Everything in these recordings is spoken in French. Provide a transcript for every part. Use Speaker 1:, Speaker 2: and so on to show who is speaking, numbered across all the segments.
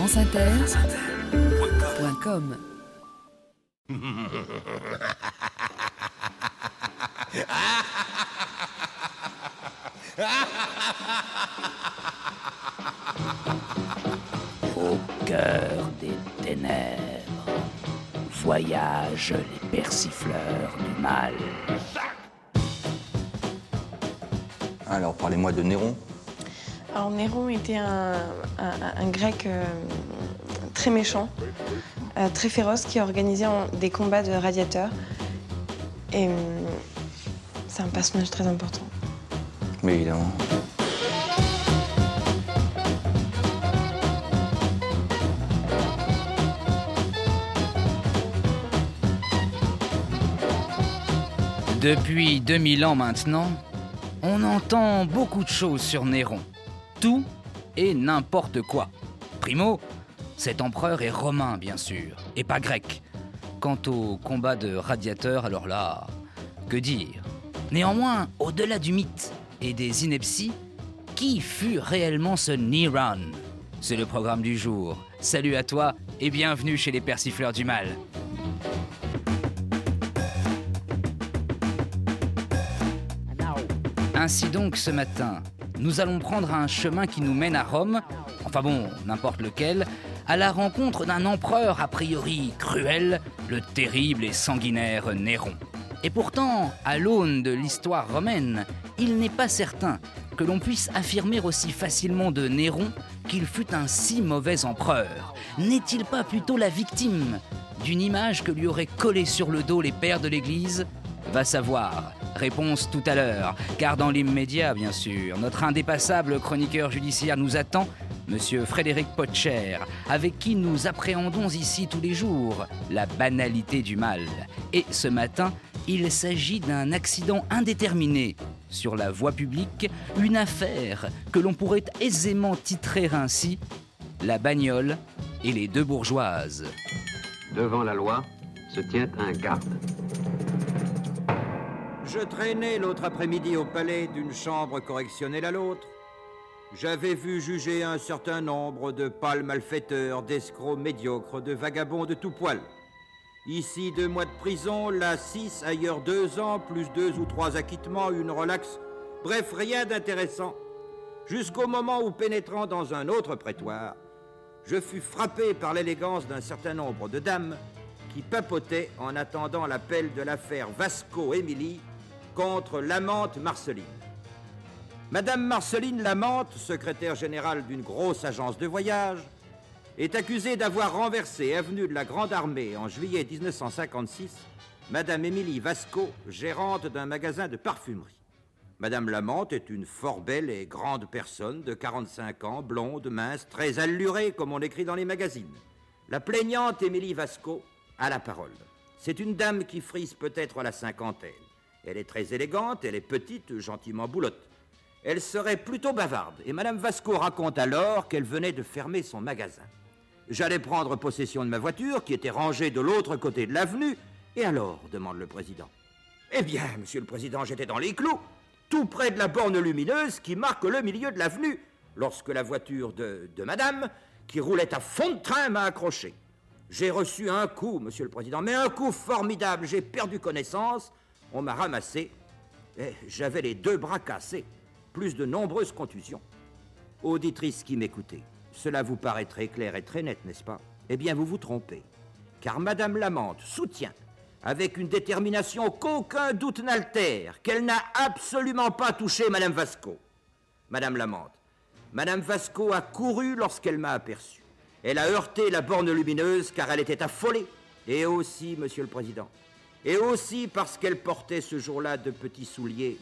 Speaker 1: franceinter.com.
Speaker 2: Au cœur des ténèbres voyagent les persifleurs du mal.
Speaker 3: Alors, parlez-moi de Néron.
Speaker 4: Alors, Néron était un grec très méchant, très féroce, qui organisait des combats de gladiateurs. Et c'est un personnage très important.
Speaker 3: Mais évidemment.
Speaker 2: Depuis 2000 ans maintenant, on entend beaucoup de choses sur Néron. Tout et n'importe quoi. Primo, cet empereur est romain, bien sûr, et pas grec. Quant au combat de gladiateurs, alors là, que dire ? Néanmoins, au-delà du mythe et des inepties, qui fut réellement ce Néron ? C'est le programme du jour. Salut à toi et bienvenue chez les persifleurs du mal. Ainsi donc, ce matin, nous allons prendre un chemin qui nous mène à Rome, enfin bon, n'importe lequel, à la rencontre d'un empereur a priori cruel, le terrible et sanguinaire Néron. Et pourtant, à l'aune de l'histoire romaine, il n'est pas certain que l'on puisse affirmer aussi facilement de Néron qu'il fut un si mauvais empereur. N'est-il pas plutôt la victime d'une image que lui auraient collée sur le dos les pères de l'Église ? Va savoir. Réponse tout à l'heure, car dans l'immédiat, bien sûr, notre indépassable chroniqueur judiciaire nous attend, Monsieur Frédéric Potcher, avec qui nous appréhendons ici tous les jours la banalité du mal. Et ce matin, il s'agit d'un accident indéterminé sur la voie publique, une affaire que l'on pourrait aisément titrer ainsi « La bagnole et les deux bourgeoises ».
Speaker 5: Devant la loi se tient un garde.
Speaker 6: Je traînais l'autre après-midi au palais d'une chambre correctionnelle à l'autre. J'avais vu juger un certain nombre de pâles malfaiteurs, d'escrocs médiocres, de vagabonds de tout poil. Ici 2 mois de prison, là 6, ailleurs 2 ans, plus 2 ou 3 acquittements, une relaxe. Bref, rien d'intéressant. Jusqu'au moment où, pénétrant dans un autre prétoire, je fus frappé par l'élégance d'un certain nombre de dames qui papotaient en attendant l'appel de l'affaire Vasco-Émilie contre l'amante Marceline. Madame Marceline Lamante, secrétaire générale d'une grosse agence de voyage, est accusée d'avoir renversé avenue de la Grande Armée en juillet 1956 Madame Émilie Vasco, gérante d'un magasin de parfumerie. Madame Lamante est une fort belle et grande personne de 45 ans, blonde, mince, très allurée comme on écrit dans les magazines. La plaignante Émilie Vasco a la parole. C'est une dame qui frise peut-être à la cinquantaine. Elle est très élégante, elle est petite, gentiment boulotte. Elle serait plutôt bavarde, et Madame Vasco raconte alors qu'elle venait de fermer son magasin. J'allais prendre possession de ma voiture, qui était rangée de l'autre côté de l'avenue, et alors, demande le président. Eh bien, monsieur le président, j'étais dans les clous, tout près de la borne lumineuse qui marque le milieu de l'avenue, lorsque la voiture de madame, qui roulait à fond de train, m'a accroché. J'ai reçu un coup, monsieur le président, mais un coup formidable, j'ai perdu connaissance. On m'a ramassé et j'avais les 2 bras cassés, plus de nombreuses contusions. Auditrice qui m'écoutez, cela vous paraît très clair et très net, n'est-ce pas ? Eh bien, vous vous trompez, car Madame Lamante soutient, avec une détermination qu'aucun doute n'altère, qu'elle n'a absolument pas touché Madame Vasco. Madame Lamante, Madame Vasco a couru lorsqu'elle m'a aperçu. Elle a heurté la borne lumineuse car elle était affolée. Et aussi, monsieur le président, et aussi parce qu'elle portait ce jour-là de petits souliers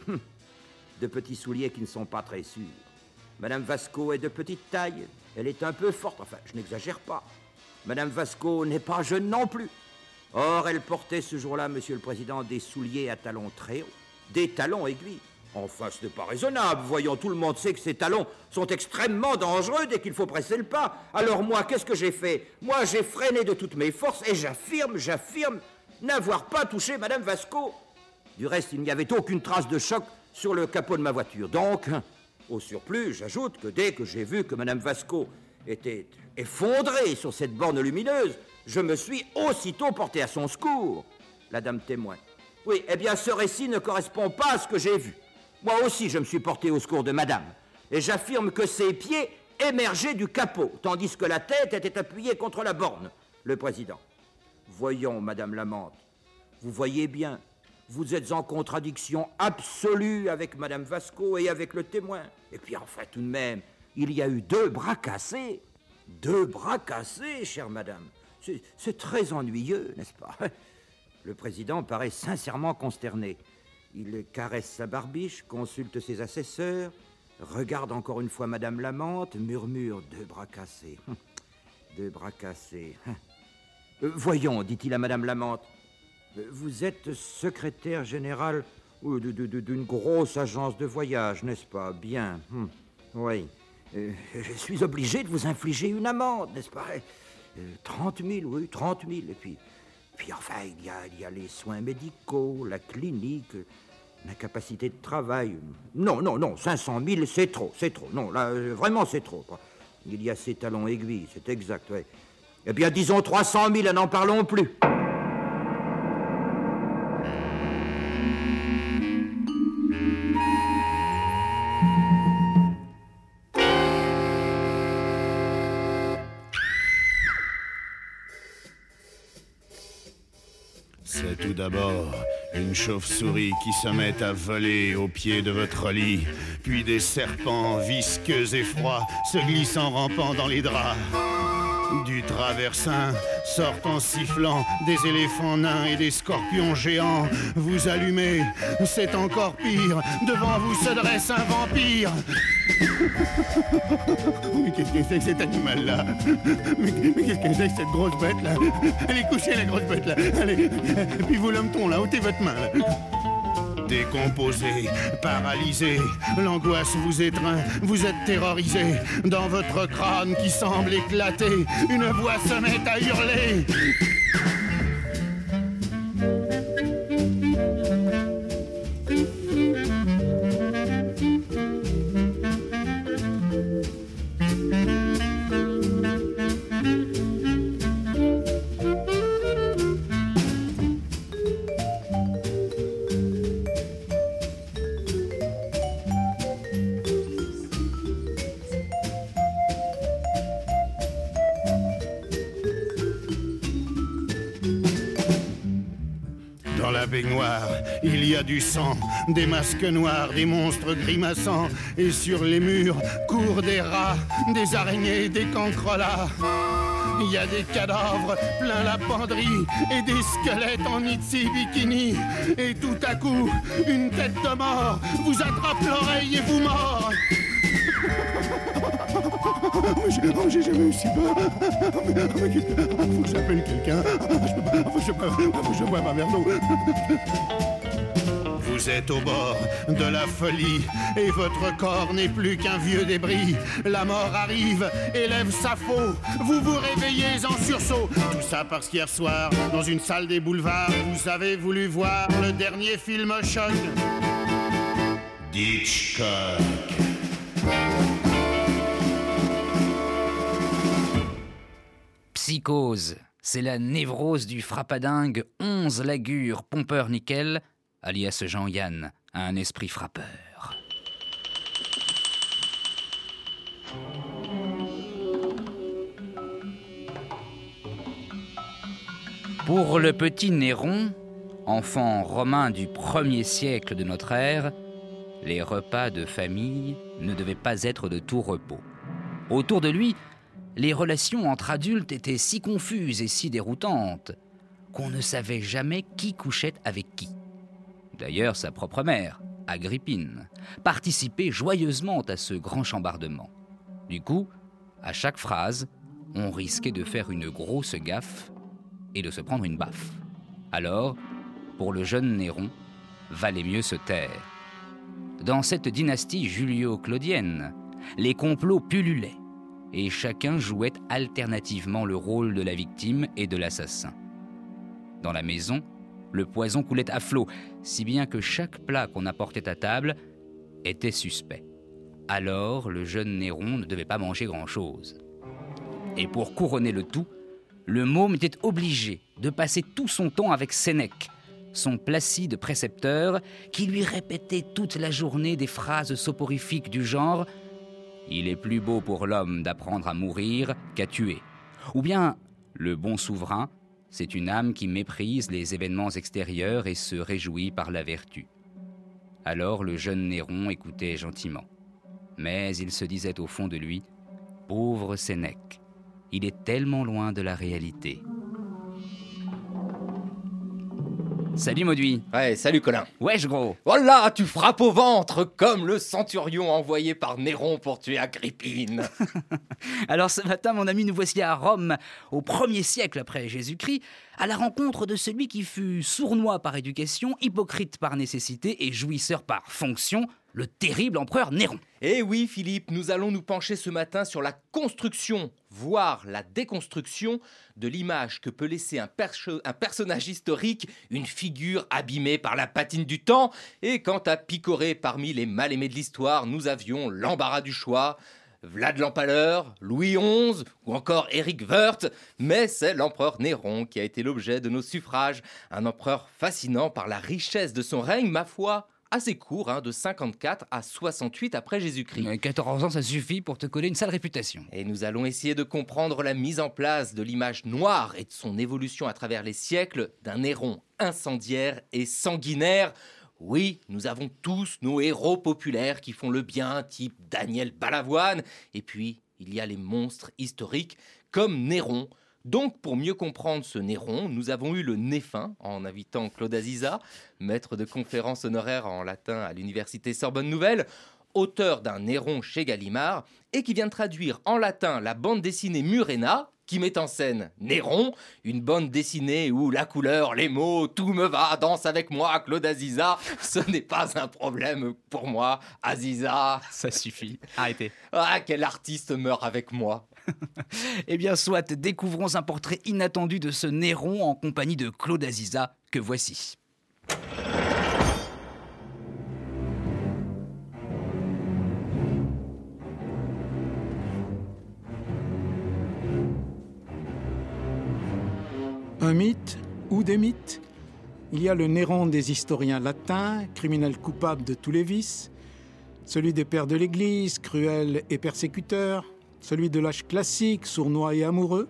Speaker 6: qui ne sont pas très sûrs. Madame Vasco est de petite taille, elle est un peu forte, enfin, je n'exagère pas. Madame Vasco n'est pas jeune non plus. Or, elle portait ce jour-là, monsieur le président, des souliers à talons très hauts, des talons aiguilles. Enfin, ce n'est pas raisonnable. Voyons, tout le monde sait que ces talons sont extrêmement dangereux dès qu'il faut presser le pas. Alors moi, qu'est-ce que j'ai fait ? Moi, j'ai freiné de toutes mes forces et j'affirme n'avoir pas touché Madame Vasco. Du reste, il n'y avait aucune trace de choc sur le capot de ma voiture. Donc, au surplus, j'ajoute que dès que j'ai vu que Madame Vasco était effondré sur cette borne lumineuse, je me suis aussitôt porté à son secours. La dame témoin. Oui, eh bien, ce récit ne correspond pas à ce que j'ai vu. Moi aussi, je me suis porté au secours de madame. Et j'affirme que ses pieds émergeaient du capot, tandis que la tête était appuyée contre la borne. Le président. Voyons, madame l'amante, vous voyez bien, vous êtes en contradiction absolue avec madame Vasco et avec le témoin. Et puis enfin, tout de même, il y a eu 2 bras cassés. 2 bras cassés, chère madame. C'est très ennuyeux, n'est-ce pas? Le président paraît sincèrement consterné. Il caresse sa barbiche, consulte ses assesseurs, regarde encore une fois madame l'amante, murmure 2 bras cassés. 2 bras cassés. Voyons, dit-il à madame l'amante, vous êtes secrétaire général d'une grosse agence de voyage, n'est-ce pas? Bien. Oui. Je suis obligé de vous infliger une amende, n'est-ce pas? 30 000, oui, 30 000. Et puis enfin, il y a les soins médicaux, la clinique, l'incapacité de travail. Non, 500 000, c'est trop. Non, là, vraiment, c'est trop. Il y a ces talons aiguilles, c'est exact, oui. Eh bien, disons 300 000, n'en parlons plus.
Speaker 7: C'est tout d'abord une chauve-souris qui se met à voler au pied de votre lit, puis des serpents visqueux et froids se glissent en rampant dans les draps. Du traversin sortent en sifflant des éléphants nains et des scorpions géants. Vous allumez, c'est encore pire, devant vous se dresse un vampire. Mais qu'est-ce que c'est que cet animal-là? Mais qu'est-ce que c'est que cette grosse bête-là? Elle est couchée, la grosse bête-là. Allez, et puis vous, l'homme-ton, là, ôtez votre main, là. Décomposé, paralysé, l'angoisse vous étreint, vous êtes terrorisé. Dans votre crâne qui semble éclater, une voix se met à hurler. Dans la baignoire, il y a du sang, des masques noirs, des monstres grimaçants. Et sur les murs courent des rats, des araignées, des cancrelats. Il y a des cadavres plein la penderie et des squelettes en itsy bikini. Et tout à coup, une tête de mort vous attrape l'oreille et vous mord. J'ai jamais eu si peur. Faut que j'appelle quelqu'un. Je bois ma verre d'eau. Vous êtes au bord de la folie et votre corps n'est plus qu'un vieux débris. La mort arrive, élève sa faux. Vous vous réveillez en sursaut. Tout ça parce qu'hier soir, dans une salle des boulevards, vous avez voulu voir le dernier film choc d'Hitchcock.
Speaker 2: Psychose, c'est la névrose du frappadingue 11 Lagure pompeur nickel, alias Jean-Yann, un esprit frappeur. Pour le petit Néron, enfant romain du 1er siècle de notre ère, les repas de famille ne devaient pas être de tout repos. Autour de lui, les relations entre adultes étaient si confuses et si déroutantes qu'on ne savait jamais qui couchait avec qui. D'ailleurs, sa propre mère, Agrippine, participait joyeusement à ce grand chambardement. Du coup, à chaque phrase, on risquait de faire une grosse gaffe et de se prendre une baffe. Alors, pour le jeune Néron, valait mieux se taire. Dans cette dynastie julio-claudienne, les complots pullulaient et chacun jouait alternativement le rôle de la victime et de l'assassin. Dans la maison, le poison coulait à flot, si bien que chaque plat qu'on apportait à table était suspect. Alors, le jeune Néron ne devait pas manger grand-chose. Et pour couronner le tout, le môme était obligé de passer tout son temps avec Sénèque, son placide précepteur, qui lui répétait toute la journée des phrases soporifiques du genre « Il est plus beau pour l'homme d'apprendre à mourir qu'à tuer » ou bien « Le bon souverain, c'est une âme qui méprise les événements extérieurs et se réjouit par la vertu. » Alors le jeune Néron écoutait gentiment. Mais il se disait au fond de lui « Pauvre Sénèque, il est tellement loin de la réalité. » Salut Mauduit.
Speaker 8: Ouais, salut Colin.
Speaker 2: Wesh gros.
Speaker 8: Voilà, tu frappes au ventre comme le centurion envoyé par Néron pour tuer Agrippine.
Speaker 2: Alors ce matin, mon ami, nous voici à Rome, au 1er siècle après Jésus-Christ, à la rencontre de celui qui fut sournois par éducation, hypocrite par nécessité et jouisseur par fonction, le terrible empereur Néron.
Speaker 8: Eh oui Philippe, nous allons nous pencher ce matin sur la construction, voire la déconstruction de l'image que peut laisser un personnage historique, une figure abîmée par la patine du temps. Et quant à picorer parmi les mal-aimés de l'histoire, nous avions l'embarras du choix. Vlad l'Empaleur, Louis XI ou encore Éric Woerth, mais c'est l'empereur Néron qui a été l'objet de nos suffrages. Un empereur fascinant par la richesse de son règne, ma foi, assez court, de 54 à 68 après Jésus-Christ.
Speaker 2: 14 ans, ça suffit pour te coller une sale réputation.
Speaker 8: Et nous allons essayer de comprendre la mise en place de l'image noire et de son évolution à travers les siècles d'un Néron incendiaire et sanguinaire. Oui, nous avons tous nos héros populaires qui font le bien, type Daniel Balavoine. Et puis, il y a les monstres historiques comme Néron. Donc, pour mieux comprendre ce Néron, nous avons eu le Néfin en invitant Claude Aziza, maître de conférences honoraires en latin à l'université Sorbonne Nouvelle, auteur d'un Néron chez Gallimard, et qui vient de traduire en latin la bande dessinée Murena, qui met en scène Néron, une bande dessinée où la couleur, les mots, tout me va, danse avec moi, Claude Aziza, ce n'est pas un problème pour moi, Aziza.
Speaker 2: Ça suffit, arrêtez.
Speaker 8: Ah, quel artiste meurt avec moi.
Speaker 2: Eh bien, soit, découvrons un portrait inattendu de ce Néron en compagnie de Claude Aziza, que voici.
Speaker 9: Un mythe ou des mythes? Il y a le Néron des historiens latins, criminel coupable de tous les vices, celui des pères de l'Église, cruel et persécuteur, celui de l'âge classique, sournois et amoureux.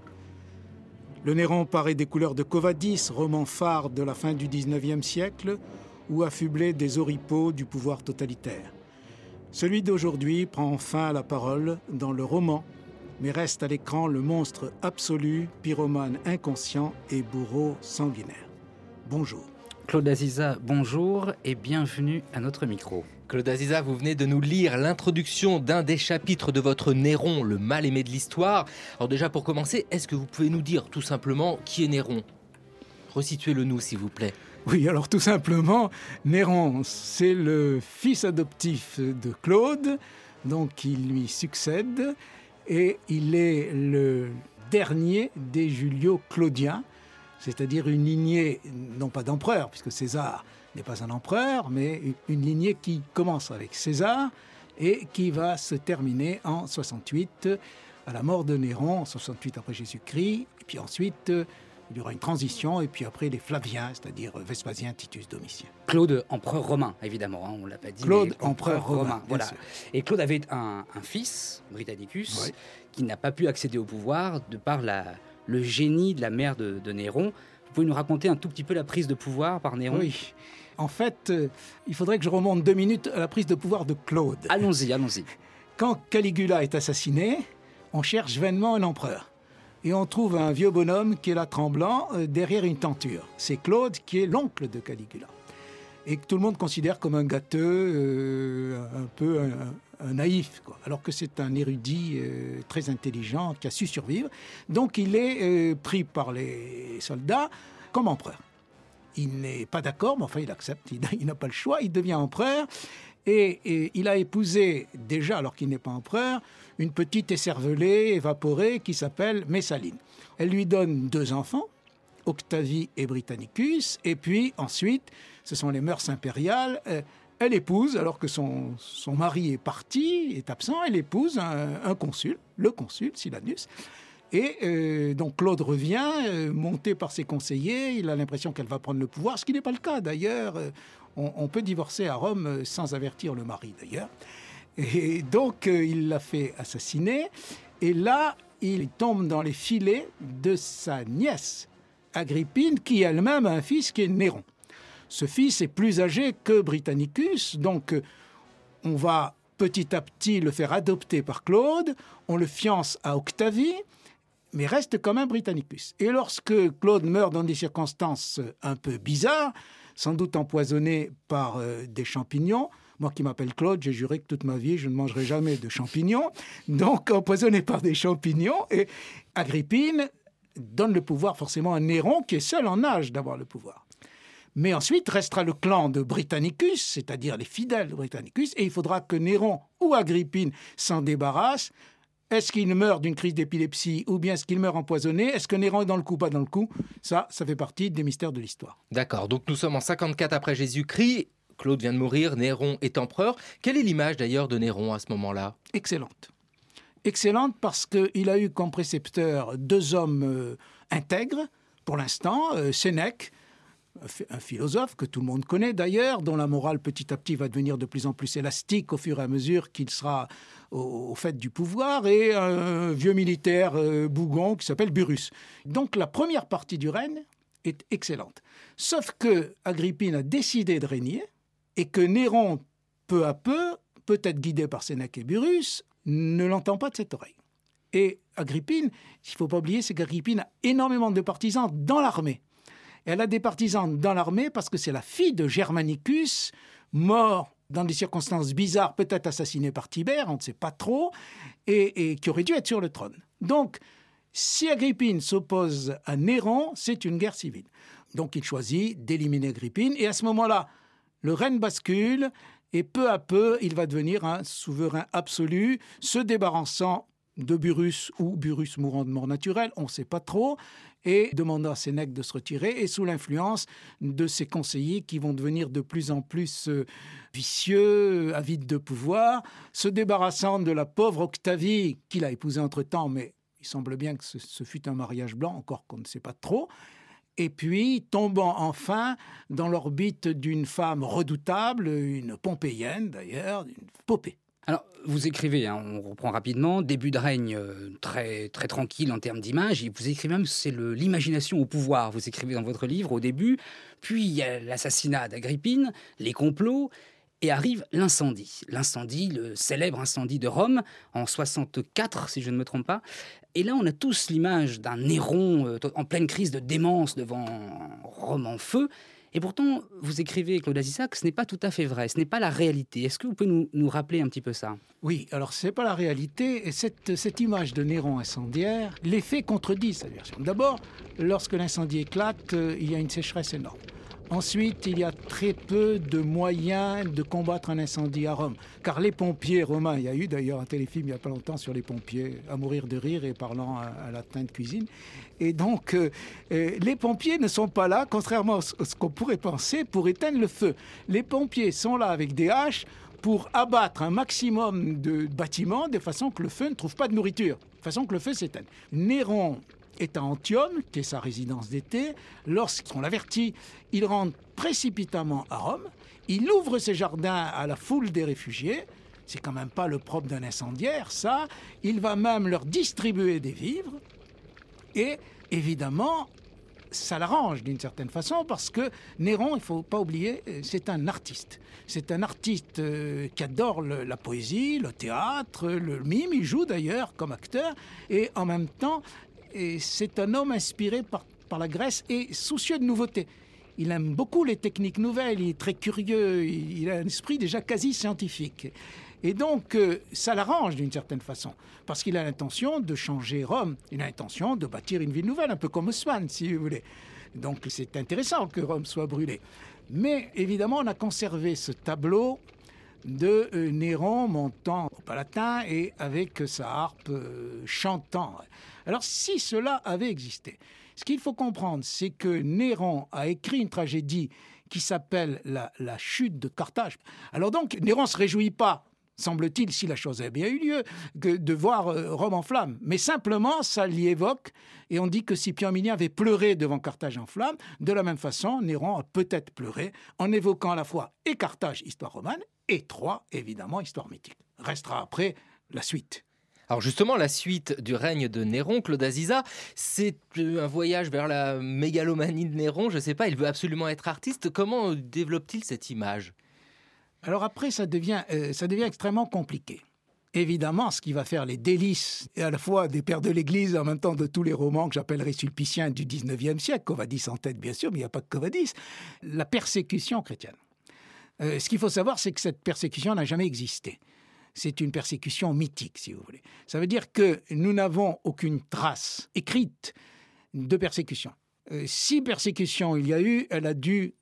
Speaker 9: Le Néron paraît des couleurs de Quo Vadis, roman phare de la fin du XIXe siècle, ou affublé des oripeaux du pouvoir totalitaire. Celui d'aujourd'hui prend enfin la parole dans le roman, mais reste à l'écran le monstre absolu, pyromane inconscient et bourreau sanguinaire. Bonjour.
Speaker 2: Claude Aziza, bonjour et bienvenue à notre micro.
Speaker 8: Claude Aziza, vous venez de nous lire l'introduction d'un des chapitres de votre Néron, le mal-aimé de l'histoire. Alors déjà, pour commencer, est-ce que vous pouvez nous dire tout simplement qui est Néron ? Resituez-le nous, s'il vous plaît.
Speaker 9: Oui, alors tout simplement, Néron, c'est le fils adoptif de Claude, donc il lui succède, et il est le dernier des Julio-Claudiens, c'est-à-dire une lignée, non pas d'empereur, puisque César n'est pas un empereur, mais une lignée qui commence avec César et qui va se terminer en 68, à la mort de Néron, en 68 après Jésus-Christ, et puis ensuite il y aura une transition, et puis après les Flaviens, c'est-à-dire Vespasien, Titus, Domitien.
Speaker 2: Claude, empereur romain, évidemment, on ne l'a pas dit.
Speaker 9: Claude, empereur romain,
Speaker 2: voilà.
Speaker 9: sûr.
Speaker 2: Et Claude avait un fils, Britannicus,
Speaker 9: oui,
Speaker 2: qui n'a pas pu accéder au pouvoir de par le génie de la mère de Néron. Vous pouvez nous raconter un tout petit peu la prise de pouvoir par Néron ?
Speaker 9: Oui. En fait, il faudrait que je remonte 2 minutes à la prise de pouvoir de Claude.
Speaker 2: Allons-y.
Speaker 9: Quand Caligula est assassiné, on cherche vainement un empereur. Et on trouve un vieux bonhomme qui est là tremblant derrière une tenture. C'est Claude qui est l'oncle de Caligula. Et que tout le monde considère comme un gâteux, un peu un naïf, quoi. Alors que c'est un érudit très intelligent qui a su survivre. Donc il est pris par les soldats comme empereur. Il n'est pas d'accord, mais enfin il accepte, il n'a pas le choix, il devient empereur. Et il a épousé, déjà alors qu'il n'est pas empereur, une petite écervelée, évaporée, qui s'appelle Messaline. Elle lui donne 2 enfants, Octavie et Britannicus, et puis ensuite, ce sont les mœurs impériales, elle épouse, alors que son mari est parti, est absent, elle épouse un consul, le consul, Silanus, Et donc Claude revient, monté par ses conseillers, il a l'impression qu'elle va prendre le pouvoir, ce qui n'est pas le cas d'ailleurs. On peut divorcer à Rome sans avertir le mari d'ailleurs. Et donc il l'a fait assassiner, et là il tombe dans les filets de sa nièce, Agrippine, qui elle-même a un fils qui est Néron. Ce fils est plus âgé que Britannicus, donc on va petit à petit le faire adopter par Claude, on le fiance à Octavie, mais reste quand même Britannicus. Et lorsque Claude meurt dans des circonstances un peu bizarres, sans doute empoisonné par des champignons, moi qui m'appelle Claude, j'ai juré que toute ma vie, je ne mangerai jamais de champignons, donc empoisonné par des champignons, et Agrippine donne le pouvoir forcément à Néron, qui est seul en âge d'avoir le pouvoir. Mais ensuite restera le clan de Britannicus, c'est-à-dire les fidèles de Britannicus, et il faudra que Néron ou Agrippine s'en débarrassent. Est-ce qu'il meurt d'une crise d'épilepsie ou bien est-ce qu'il meurt empoisonné? Est-ce que Néron est dans le coup, pas dans le coup? Ça fait partie des mystères de l'histoire.
Speaker 8: D'accord, donc nous sommes en 54 après Jésus-Christ. Claude vient de mourir, Néron est empereur. Quelle est l'image d'ailleurs de Néron à ce moment-là?
Speaker 9: Excellente. Excellente parce qu'il a eu comme précepteurs 2 hommes intègres, pour l'instant, Sénèque, un philosophe que tout le monde connaît d'ailleurs, dont la morale petit à petit va devenir de plus en plus élastique au fur et à mesure qu'il sera au fait du pouvoir, et un vieux militaire bougon qui s'appelle Burrus. Donc la première partie du règne est excellente. Sauf que Agrippine a décidé de régner et que Néron, peu à peu, peut-être guidé par Sénèque et Burrus, ne l'entend pas de cette oreille. Et Agrippine, ce qu'il ne faut pas oublier, c'est qu'Agrippine a énormément de partisans dans l'armée. Elle a des partisans dans l'armée parce que c'est la fille de Germanicus, mort dans des circonstances bizarres, peut-être assassiné par Tibère, on ne sait pas trop, et qui aurait dû être sur le trône. Donc, si Agrippine s'oppose à Néron, c'est une guerre civile. Donc, il choisit d'éliminer Agrippine, et à ce moment-là, le règne bascule, et peu à peu, il va devenir un souverain absolu, se débarrassant de Burrus ou Burrus mourant de mort naturelle, on ne sait pas trop, et demandant à Sénèque de se retirer, et sous l'influence de ses conseillers qui vont devenir de plus en plus vicieux, avides de pouvoir, se débarrassant de la pauvre Octavie qu'il a épousée entre-temps, mais il semble bien que ce fut un mariage blanc, encore qu'on ne sait pas trop, et puis tombant enfin dans l'orbite d'une femme redoutable, une pompéienne d'ailleurs, une Popée.
Speaker 2: Alors, vous écrivez, on reprend rapidement, début de règne très, très tranquille en termes d'image, et vous écrivez même, c'est l'imagination au pouvoir, vous écrivez dans votre livre au début, puis il y a l'assassinat d'Agrippine, les complots, et arrive l'incendie. L'incendie, le célèbre incendie de Rome, en 64, si je ne me trompe pas. Et là, on a tous l'image d'un Néron en pleine crise de démence devant Rome en feu. Et pourtant, vous écrivez, Claude Azissa, que ce n'est pas tout à fait vrai, ce n'est pas la réalité. Est-ce que vous pouvez nous rappeler un petit peu ça?
Speaker 9: Oui, alors ce n'est pas la réalité. Et cette image de Néron incendiaire, les faits contredisent cette version. D'abord, lorsque l'incendie éclate, il y a une sécheresse énorme. Ensuite, il y a très peu de moyens de combattre un incendie à Rome. Car les pompiers romains, il y a eu d'ailleurs un téléfilm il n'y a pas longtemps sur les pompiers, à mourir de rire et parlant à latin de cuisine. Et donc, les pompiers ne sont pas là, contrairement à ce qu'on pourrait penser, pour éteindre le feu. Les pompiers sont là avec des haches pour abattre un maximum de bâtiments de façon que le feu ne trouve pas de nourriture, de façon que le feu s'éteigne. Néron est à Antium, qui est sa résidence d'été. Lorsqu'on l'avertit, il rentre précipitamment à Rome. Il ouvre ses jardins à la foule des réfugiés. C'est quand même pas le propre d'un incendiaire, ça. Il va même leur distribuer des vivres. Et évidemment, ça l'arrange d'une certaine façon parce que Néron, il ne faut pas oublier, c'est un artiste. C'est un artiste qui adore la poésie, le théâtre, le mime. Il joue d'ailleurs comme acteur. Et en même temps, et c'est un homme inspiré par la Grèce et soucieux de nouveauté. Il aime beaucoup les techniques nouvelles, il est très curieux, il a un esprit déjà quasi scientifique. Et donc, ça l'arrange d'une certaine façon, parce qu'il a l'intention de changer Rome, il a l'intention de bâtir une ville nouvelle, un peu comme Haussmann, si vous voulez. Donc, c'est intéressant que Rome soit brûlée. Mais évidemment, on a conservé ce tableau de Néron montant au Palatin et avec sa harpe chantant. Alors, si cela avait existé, ce qu'il faut comprendre, c'est que Néron a écrit une tragédie qui s'appelle la chute de Carthage. Alors donc, Néron ne se réjouit pas semble-t-il, si la chose a bien eu lieu, que de voir Rome en flammes. Mais simplement, ça l'y évoque, et on dit que Scipio Aménien avait pleuré devant Carthage en flammes. De la même façon, Néron a peut-être pleuré en évoquant à la fois et Carthage, histoire romane, et Troie, évidemment, histoire mythique. Restera après la suite.
Speaker 8: Alors justement, la suite du règne de Néron, Claude Aziza, c'est un voyage vers la mégalomanie de Néron. Je ne sais pas, il veut absolument être artiste. Comment développe-t-il cette image ?
Speaker 9: Alors après, ça devient extrêmement compliqué. Évidemment, ce qui va faire les délices, et à la fois des pères de l'Église, en même temps de tous les romans que j'appellerais sulpiciens du 19e siècle, Covadis en tête bien sûr, mais il n'y a pas que Covadis, la persécution chrétienne. Ce qu'il faut savoir, c'est que cette persécution n'a jamais existé. C'est une persécution mythique, si vous voulez. Ça veut dire que nous n'avons aucune trace écrite de persécution. Si persécution il y a eu, elle a dû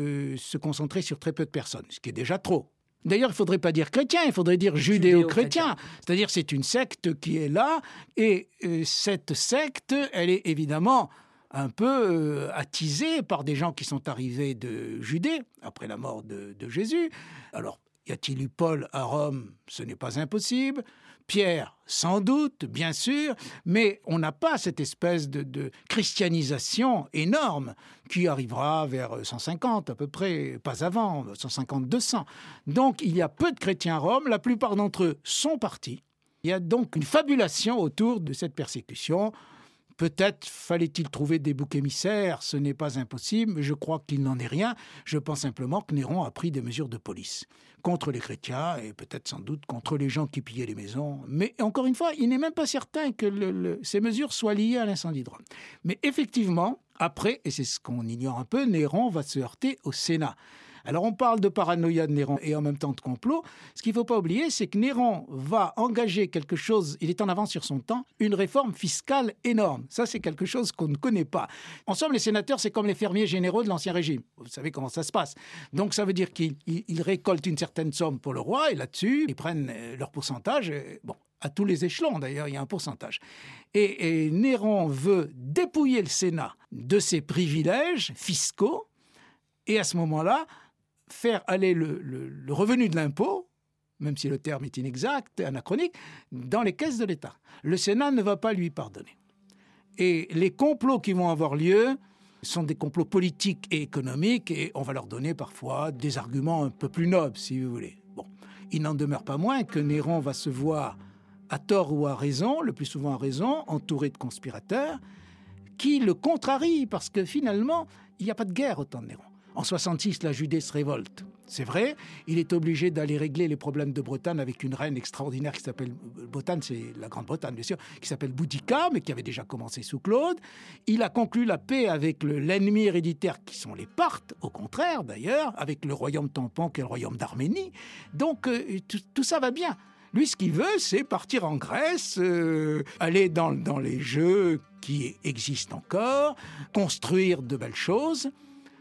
Speaker 9: se concentrer sur très peu de personnes, ce qui est déjà trop. D'ailleurs, il ne faudrait pas dire chrétien, il faudrait dire judéo-chrétien. C'est-à-dire c'est une secte qui est là, et cette secte, elle est évidemment un peu attisée par des gens qui sont arrivés de Judée, après la mort de Jésus. Alors, y a-t-il eu Paul à Rome ? Ce n'est pas impossible. Pierre, sans doute, bien sûr, mais on n'a pas cette espèce de christianisation énorme qui arrivera vers 150 à peu près, pas avant, 150-200. Donc il y a peu de chrétiens à Rome, la plupart d'entre eux sont partis. Il y a donc une fabulation autour de cette persécution. Peut-être fallait-il trouver des boucs émissaires, ce n'est pas impossible, mais je crois qu'il n'en est rien. Je pense simplement que Néron a pris des mesures de police contre les chrétiens et peut-être sans doute contre les gens qui pillaient les maisons. Mais encore une fois, il n'est même pas certain que ces mesures soient liées à l'incendie de Rome. Mais effectivement, après, et c'est ce qu'on ignore un peu, Néron va se heurter au Sénat. Alors on parle de paranoïa de Néron et en même temps de complot. Ce qu'il ne faut pas oublier, c'est que Néron va engager quelque chose, il est en avance sur son temps, une réforme fiscale énorme. Ça, c'est quelque chose qu'on ne connaît pas. En somme, les sénateurs, c'est comme les fermiers généraux de l'Ancien Régime. Vous savez comment ça se passe. Donc ça veut dire qu'ils récoltent une certaine somme pour le roi et là-dessus, ils prennent leur pourcentage. À tous les échelons, d'ailleurs, il y a un pourcentage. Et Néron veut dépouiller le Sénat de ses privilèges fiscaux et à ce moment-là, faire aller le revenu de l'impôt, même si le terme est inexact, anachronique, dans les caisses de l'État. Le Sénat ne va pas lui pardonner. Et les complots qui vont avoir lieu sont des complots politiques et économiques, et on va leur donner parfois des arguments un peu plus nobles, si vous voulez. Bon, il n'en demeure pas moins que Néron va se voir, à tort ou à raison, le plus souvent à raison, entouré de conspirateurs, qui le contrarient, parce que finalement, il n'y a pas de guerre au temps de Néron. En 66, la Judée se révolte. C'est vrai, il est obligé d'aller régler les problèmes de Bretagne avec une reine extraordinaire qui s'appelle... Bretagne, c'est la Grande-Bretagne, bien sûr, qui s'appelle Boudica, mais qui avait déjà commencé sous Claude. Il a conclu la paix avec l'ennemi héréditaire, qui sont les Parthes, au contraire, d'ailleurs, avec le royaume tampon, qui est le royaume d'Arménie. Donc, tout ça va bien. Lui, ce qu'il veut, c'est partir en Grèce, aller dans les jeux qui existent encore, construire de belles choses...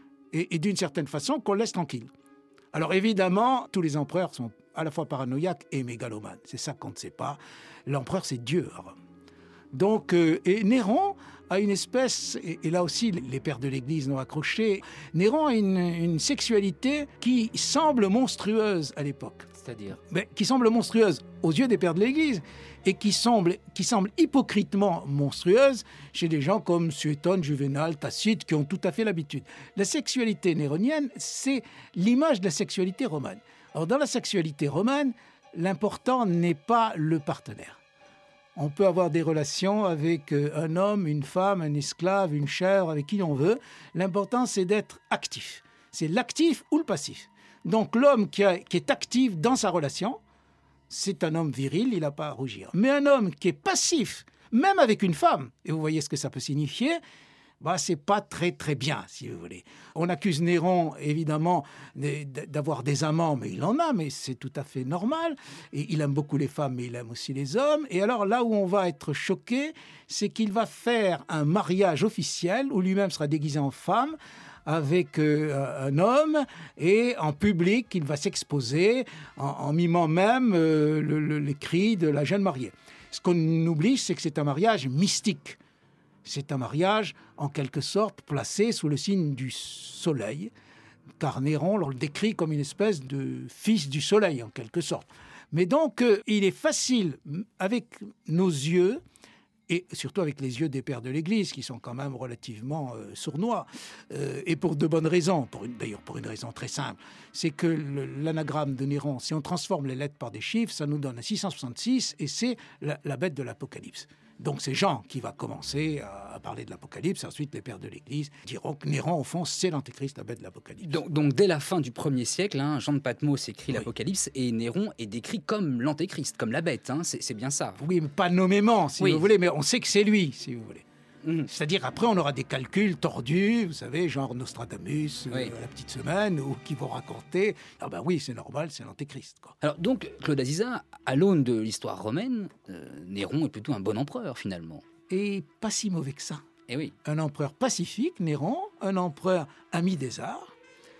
Speaker 9: Et d'une certaine façon, qu'on le laisse tranquille. Alors évidemment, tous les empereurs sont à la fois paranoïaques et mégalomanes. C'est ça qu'on ne sait pas. L'empereur, c'est Dieu à Rome. Donc, et Néron a une espèce, et là aussi les pères de l'Église l'ont accroché, Néron a une sexualité qui semble monstrueuse à l'époque.
Speaker 8: C'est-à-dire ?
Speaker 9: Qui semble monstrueuse aux yeux des pères de l'Église et qui semble hypocritement monstrueuse chez des gens comme Suétone, Juvénal, Tacite, qui ont tout à fait l'habitude. La sexualité néronienne, c'est l'image de la sexualité romaine. Alors dans la sexualité romaine, l'important n'est pas le partenaire. On peut avoir des relations avec un homme, une femme, un esclave, une chèvre, avec qui on veut. L'important, c'est d'être actif. C'est l'actif ou le passif. Donc l'homme qui est actif dans sa relation, c'est un homme viril, il n'a pas à rougir. Mais un homme qui est passif, même avec une femme, et vous voyez ce que ça peut signifier, c'est pas très très bien, si vous voulez. On accuse Néron, évidemment, d'avoir des amants, mais il en a, mais c'est tout à fait normal. Et il aime beaucoup les femmes, mais il aime aussi les hommes. Et alors là où on va être choqué, c'est qu'il va faire un mariage officiel, où lui-même sera déguisé en femme, avec un homme, et en public, il va s'exposer en mimant même les cris de la jeune mariée. Ce qu'on oublie, c'est que c'est un mariage mystique. C'est un mariage, en quelque sorte, placé sous le signe du soleil, car Néron le décrit comme une espèce de fils du soleil, en quelque sorte. Mais donc, il est facile, avec nos yeux, et surtout avec les yeux des pères de l'Église, qui sont quand même relativement sournois, et pour de bonnes raisons, d'ailleurs pour une raison très simple, c'est que l'anagramme de Néron, si on transforme les lettres par des chiffres, ça nous donne 666, et c'est la bête de l'Apocalypse. Donc c'est Jean qui va commencer à parler de l'Apocalypse, ensuite les pères de l'Église diront que Néron, au fond, c'est l'Antéchrist, la bête de l'Apocalypse.
Speaker 2: Donc dès la fin du 1er siècle, Jean de Patmos écrit l'Apocalypse, et Néron est décrit comme l'Antéchrist, comme la bête, c'est bien ça.
Speaker 9: Oui, mais pas nommément, si vous voulez, mais on sait que c'est lui, si vous voulez. C'est-à-dire, après, on aura des calculs tordus, vous savez, genre Nostradamus, la petite semaine, ou qui vont raconter, ah ben oui, c'est normal, c'est l'Antéchrist, quoi.
Speaker 2: Alors donc, Claude Aziza, à l'aune de l'histoire romaine, Néron est plutôt un bon empereur, finalement.
Speaker 9: Et pas si mauvais que ça.
Speaker 2: Eh oui.
Speaker 9: Un empereur pacifique, Néron, un empereur ami des arts,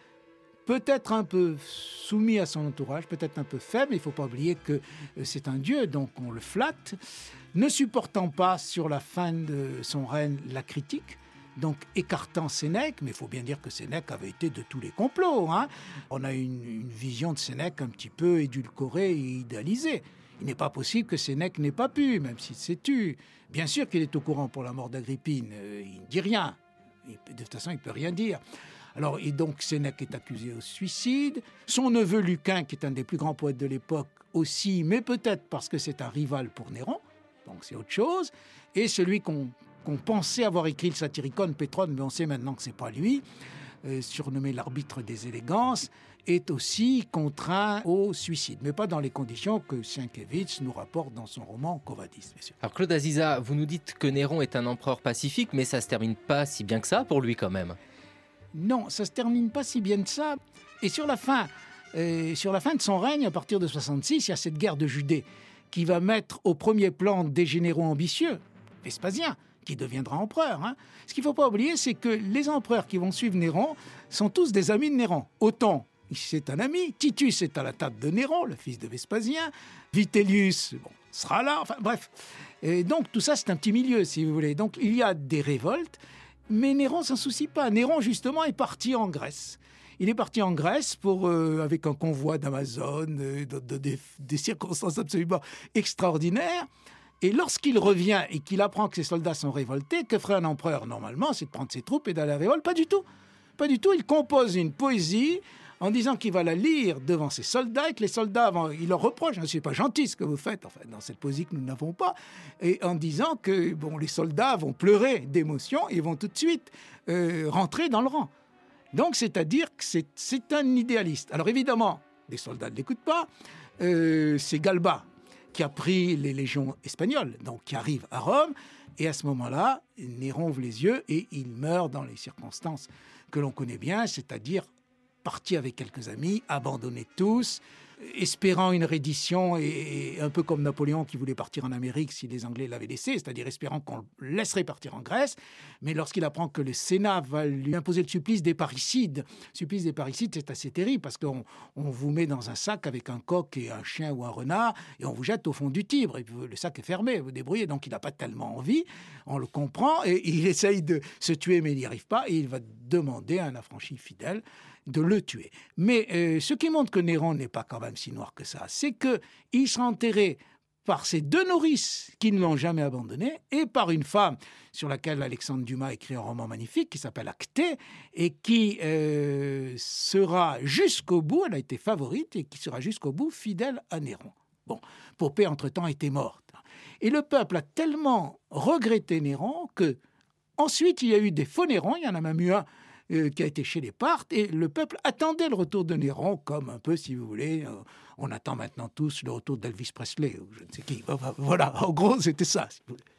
Speaker 9: peut-être un peu soumis à son entourage, peut-être un peu faible, il ne faut pas oublier que c'est un dieu, donc on le flatte, ne supportant pas sur la fin de son règne la critique, donc écartant Sénèque, mais il faut bien dire que Sénèque avait été de tous les complots. On a une vision de Sénèque un petit peu édulcorée et idéalisée. Il n'est pas possible que Sénèque n'ait pas pu, même s'il s'est tu. Bien sûr qu'il est au courant pour la mort d'Agrippine, il ne dit rien, de toute façon il ne peut rien dire. Alors, et donc Sénèque est accusé au suicide, son neveu Lucain, qui est un des plus grands poètes de l'époque aussi, mais peut-être parce que c'est un rival pour Néron, donc c'est autre chose, et celui qu'on pensait avoir écrit le Satyricon, Pétrone, mais on sait maintenant que ce n'est pas lui, surnommé l'arbitre des élégances, est aussi contraint au suicide, mais pas dans les conditions que Sienkiewicz nous rapporte dans son roman Quo Vadis, messieurs.
Speaker 8: Alors Claude Aziza, vous nous dites que Néron est un empereur pacifique, mais ça se termine pas si bien que ça pour lui quand même.
Speaker 9: Non, ça se termine pas si bien que ça. Et sur la fin de son règne, à partir de 66, il y a cette guerre de Judée qui va mettre au premier plan des généraux ambitieux, Vespasien, qui deviendra empereur. Ce qu'il ne faut pas oublier, c'est que les empereurs qui vont suivre Néron sont tous des amis de Néron. Othon, c'est un ami. Titus est à la table de Néron, le fils de Vespasien. Vitellius sera là. Enfin, bref. Et donc, tout ça, c'est un petit milieu, si vous voulez. Donc, il y a des révoltes, mais Néron ne s'en soucie pas. Néron, justement, est parti en Grèce. Il est parti en Grèce avec un convoi d'Amazone, des circonstances absolument extraordinaires. Et lorsqu'il revient et qu'il apprend que ses soldats sont révoltés, que ferait un empereur normalement? C'est de prendre ses troupes et d'aller à la révolte? Pas du tout. Pas du tout. Il compose une poésie en disant qu'il va la lire devant ses soldats et que les soldats, il leur reproche, c'est pas gentil ce que vous faites, enfin, dans cette poésie que nous n'avons pas, et en disant que les soldats vont pleurer d'émotion et vont tout de suite rentrer dans le rang. Donc, c'est-à-dire que c'est un idéaliste. Alors évidemment, les soldats ne l'écoutent pas. C'est Galba qui a pris les légions espagnoles, donc qui arrive à Rome. Et à ce moment-là, Néron ouvre les yeux et il meurt dans les circonstances que l'on connaît bien, c'est-à-dire parti avec quelques amis, abandonnés tous, espérant une reddition, et un peu comme Napoléon qui voulait partir en Amérique si les Anglais l'avaient laissé, c'est-à-dire espérant qu'on le laisserait partir en Grèce. Mais lorsqu'il apprend que le Sénat va lui imposer le supplice des parricides, c'est assez terrible parce qu'on vous met dans un sac avec un coq et un chien ou un renard et on vous jette au fond du Tibre. Et le sac est fermé, vous débrouillez, donc il n'a pas tellement envie, on le comprend, et il essaye de se tuer mais il n'y arrive pas et il va demander à un affranchi fidèle de le tuer. Mais ce qui montre que Néron n'est pas quand même si noir que ça, c'est qu'il sera enterré par ses deux nourrices qui ne l'ont jamais abandonné et par une femme sur laquelle Alexandre Dumas a écrit un roman magnifique qui s'appelle Actée et qui sera jusqu'au bout, elle a été favorite et qui sera jusqu'au bout fidèle à Néron. Bon, Popée entre-temps était morte. Et le peuple a tellement regretté Néron que ensuite il y a eu des faux Nérons, il y en a même eu un qui a été chez les Parthes, et le peuple attendait le retour de Néron, comme un peu, si vous voulez, on attend maintenant tous le retour d'Elvis Presley, ou je ne sais qui. Voilà, en gros, c'était ça, si vous voulez.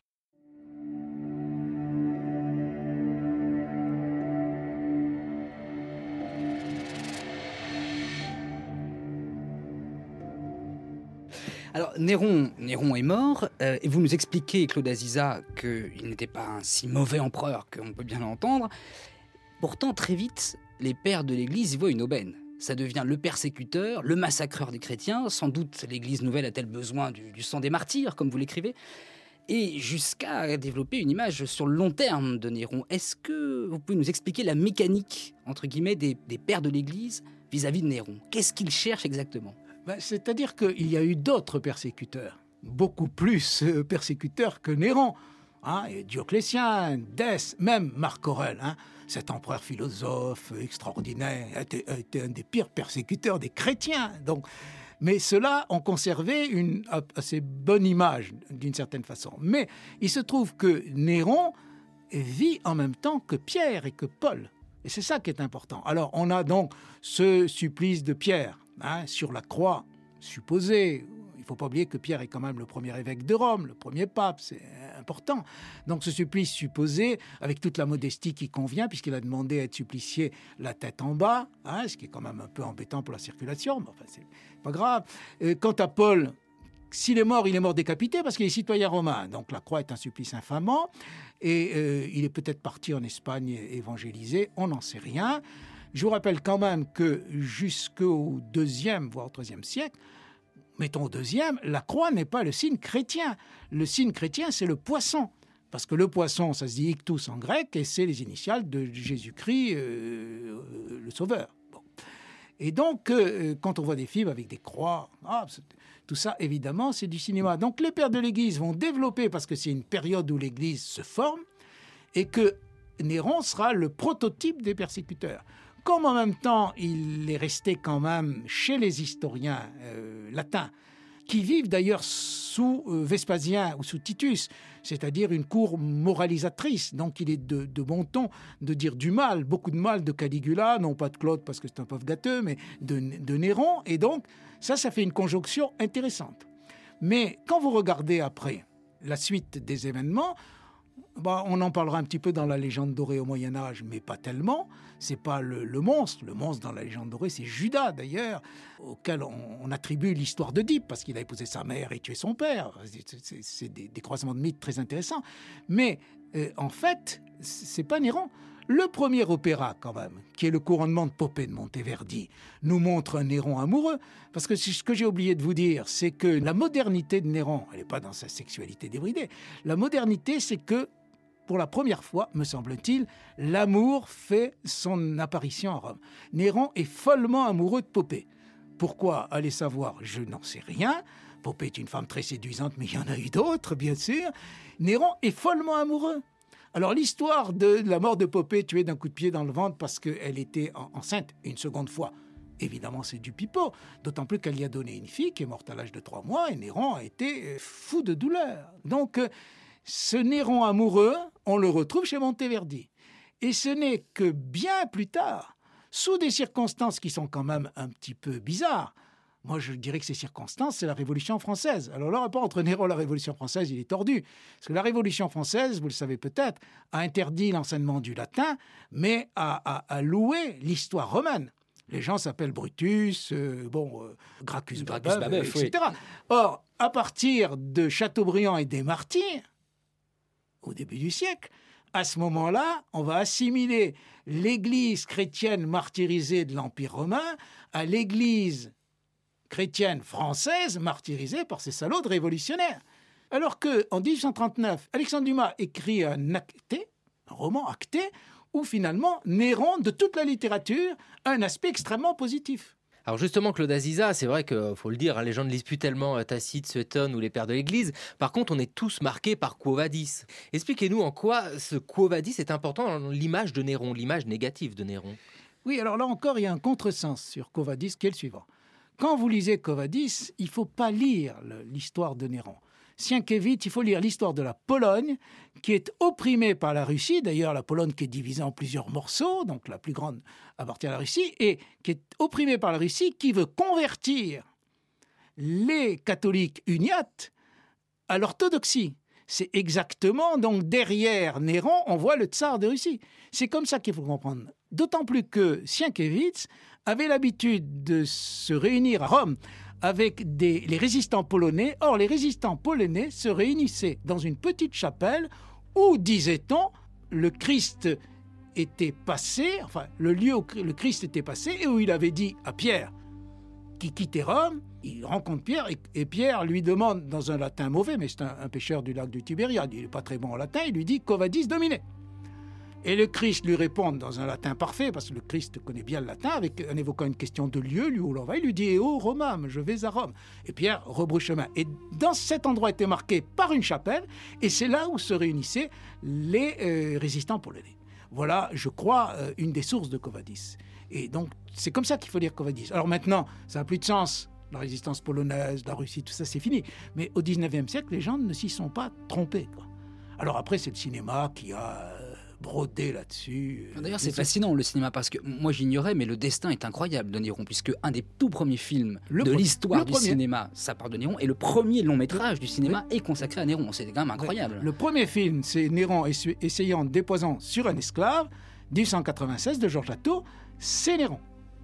Speaker 2: Alors, Néron est mort, et vous nous expliquez, Claude Aziza, qu'il n'était pas un si mauvais empereur qu'on peut bien l'entendre. Pourtant, très vite, les pères de l'Église y voient une aubaine. Ça devient le persécuteur, le massacreur des chrétiens. Sans doute, l'Église nouvelle a-t-elle besoin du sang des martyrs, comme vous l'écrivez, et jusqu'à développer une image sur le long terme de Néron. Est-ce que vous pouvez nous expliquer la mécanique, entre guillemets, des pères de l'Église vis-à-vis de Néron? Qu'est-ce qu'ils cherchent exactement?
Speaker 9: C'est-à-dire qu'il y a eu d'autres persécuteurs, beaucoup plus persécuteurs que Néron. Et Dioclétien, Dès, même Marc Aurèle, cet empereur philosophe extraordinaire, était un des pires persécuteurs des chrétiens. Mais ceux-là ont conservé une assez bonne image, d'une certaine façon. Mais il se trouve que Néron vit en même temps que Pierre et que Paul. Et c'est ça qui est important. Alors, on a donc ce supplice de Pierre, sur la croix, supposé. Il ne faut pas oublier que Pierre est quand même le premier évêque de Rome, le premier pape, c'est important. Donc ce supplice supposé, avec toute la modestie qui convient, puisqu'il a demandé à être supplicié la tête en bas, ce qui est quand même un peu embêtant pour la circulation, mais enfin, c'est pas grave. Quant à Paul, s'il est mort décapité parce qu'il est citoyen romain. Donc la croix est un supplice infamant, et il est peut-être parti en Espagne évangéliser, on n'en sait rien. Je vous rappelle quand même que jusqu'au 2e, voire 3e siècle, mettons au 2e, la croix n'est pas le signe chrétien. Le signe chrétien, c'est le poisson. Parce que le poisson, ça se dit ictus en grec, et c'est les initiales de Jésus-Christ, le Sauveur. Bon. Et donc, quand on voit des films avec des croix, tout ça, évidemment, c'est du cinéma. Donc, les pères de l'Église vont développer, parce que c'est une période où l'Église se forme, et que Néron sera le prototype des persécuteurs. Comme en même temps, il est resté quand même chez les historiens latins, qui vivent d'ailleurs sous Vespasien ou sous Titus, c'est-à-dire une cour moralisatrice. Donc il est de bon ton de dire du mal, beaucoup de mal de Caligula, non pas de Claude parce que c'est un pauvre gâteux, mais de Néron. Et donc ça fait une conjonction intéressante. Mais quand vous regardez après la suite des événements, on en parlera un petit peu dans la légende dorée au Moyen-Âge, mais pas tellement. C'est pas le monstre. Le monstre dans la légende dorée, c'est Judas d'ailleurs, auquel on attribue l'histoire d'Oedipe, parce qu'il a épousé sa mère et tué son père. C'est des croisements de mythes très intéressants. Mais en fait, c'est pas Néron. Le premier opéra, quand même, qui est le couronnement de Poppée de Monteverdi, nous montre un Néron amoureux. Parce que ce que j'ai oublié de vous dire, c'est que la modernité de Néron, elle n'est pas dans sa sexualité débridée. La modernité, c'est que, pour la première fois, me semble-t-il, l'amour fait son apparition à Rome. Néron est follement amoureux de Poppée. Pourquoi ? Allez savoir, je n'en sais rien. Poppée est une femme très séduisante, mais il y en a eu d'autres, bien sûr. Néron est follement amoureux. Alors l'histoire de la mort de Poppée, tuée d'un coup de pied dans le ventre parce qu'elle était enceinte une seconde fois, évidemment c'est du pipeau, d'autant plus qu'elle y a donné une fille qui est morte à l'âge de 3 mois et Néron a été fou de douleur. Donc ce Néron amoureux, on le retrouve chez Monteverdi. Et ce n'est que bien plus tard, sous des circonstances qui sont quand même un petit peu bizarres. Moi, je dirais que ces circonstances, c'est la Révolution française. Alors, le rapport entre Néron et la Révolution française, il est tordu. Parce que la Révolution française, vous le savez peut-être, a interdit l'enseignement du latin, mais a loué l'histoire romaine. Les gens s'appellent Brutus, Gracchus Babeuf, etc. Oui. Or, à partir de Chateaubriand et des Martyrs, au début du siècle, à ce moment-là, on va assimiler l'Église chrétienne martyrisée de l'Empire romain à l'Église chrétienne française martyrisée par ces salauds de révolutionnaires. Alors qu'en 1839, Alexandre Dumas écrit un roman acté, où finalement Néron, de toute la littérature, a un aspect extrêmement positif.
Speaker 8: Alors justement, Claude Aziza, c'est vrai qu'il faut le dire, les gens ne lisent plus tellement Tacite, Suétone ou les pères de l'Église. Par contre, on est tous marqués par Quo Vadis. Expliquez-nous en quoi ce Quo Vadis est important dans l'image de Néron, l'image négative de Néron.
Speaker 9: Oui, alors là encore, il y a un contresens sur Quo Vadis qui est le suivant. Quand vous lisez Quo Vadis, il ne faut pas lire l'histoire de Néron. Sienkiewicz, il faut lire l'histoire de la Pologne, qui est opprimée par la Russie. D'ailleurs, la Pologne qui est divisée en plusieurs morceaux, donc la plus grande appartient à la Russie, et qui est opprimée par la Russie, qui veut convertir les catholiques uniates à l'orthodoxie. C'est exactement, donc derrière Néron, on voit le tsar de Russie. C'est comme ça qu'il faut comprendre. D'autant plus que Sienkiewicz avait l'habitude de se réunir à Rome avec les résistants polonais. Or, les résistants polonais se réunissaient dans une petite chapelle où, disait-on, le Christ était passé, enfin, le lieu où le Christ était passé, et où il avait dit à Pierre, qui quittait Rome, il rencontre Pierre, et Pierre lui demande, dans un latin mauvais, mais c'est un pêcheur du lac du Tibériade, il n'est pas très bon en latin, il lui dit « Quo vadis, Domine ?» Et le Christ lui répond dans un latin parfait, parce que le Christ connaît bien le latin, en évoquant une question de lieu, lui où l'on va. Il lui dit « Eh oh, Romain, je vais à Rome ». Et Pierre rebrousse chemin. Et dans cet endroit était marqué par une chapelle, et c'est là où se réunissaient les résistants polonais. Voilà, je crois, une des sources de Quo Vadis. Et donc, c'est comme ça qu'il faut lire Quo Vadis. Alors maintenant, ça n'a plus de sens. La résistance polonaise, la Russie, tout ça, c'est fini. Mais au 19e siècle, les gens ne s'y sont pas trompés, quoi. Alors après, c'est le cinéma qui a brodé là-dessus.
Speaker 2: D'ailleurs, c'est fascinant, le cinéma, parce que moi, j'ignorais, mais le destin est incroyable de Néron, puisque un des tout premiers films de l'histoire du cinéma, ça parle de Néron, et le premier long-métrage du cinéma est consacré à Néron. C'est quand même incroyable.
Speaker 9: Le premier film, c'est Néron essayant des poisons sur un esclave, 1896, de Georges Atteau, c'est Néron.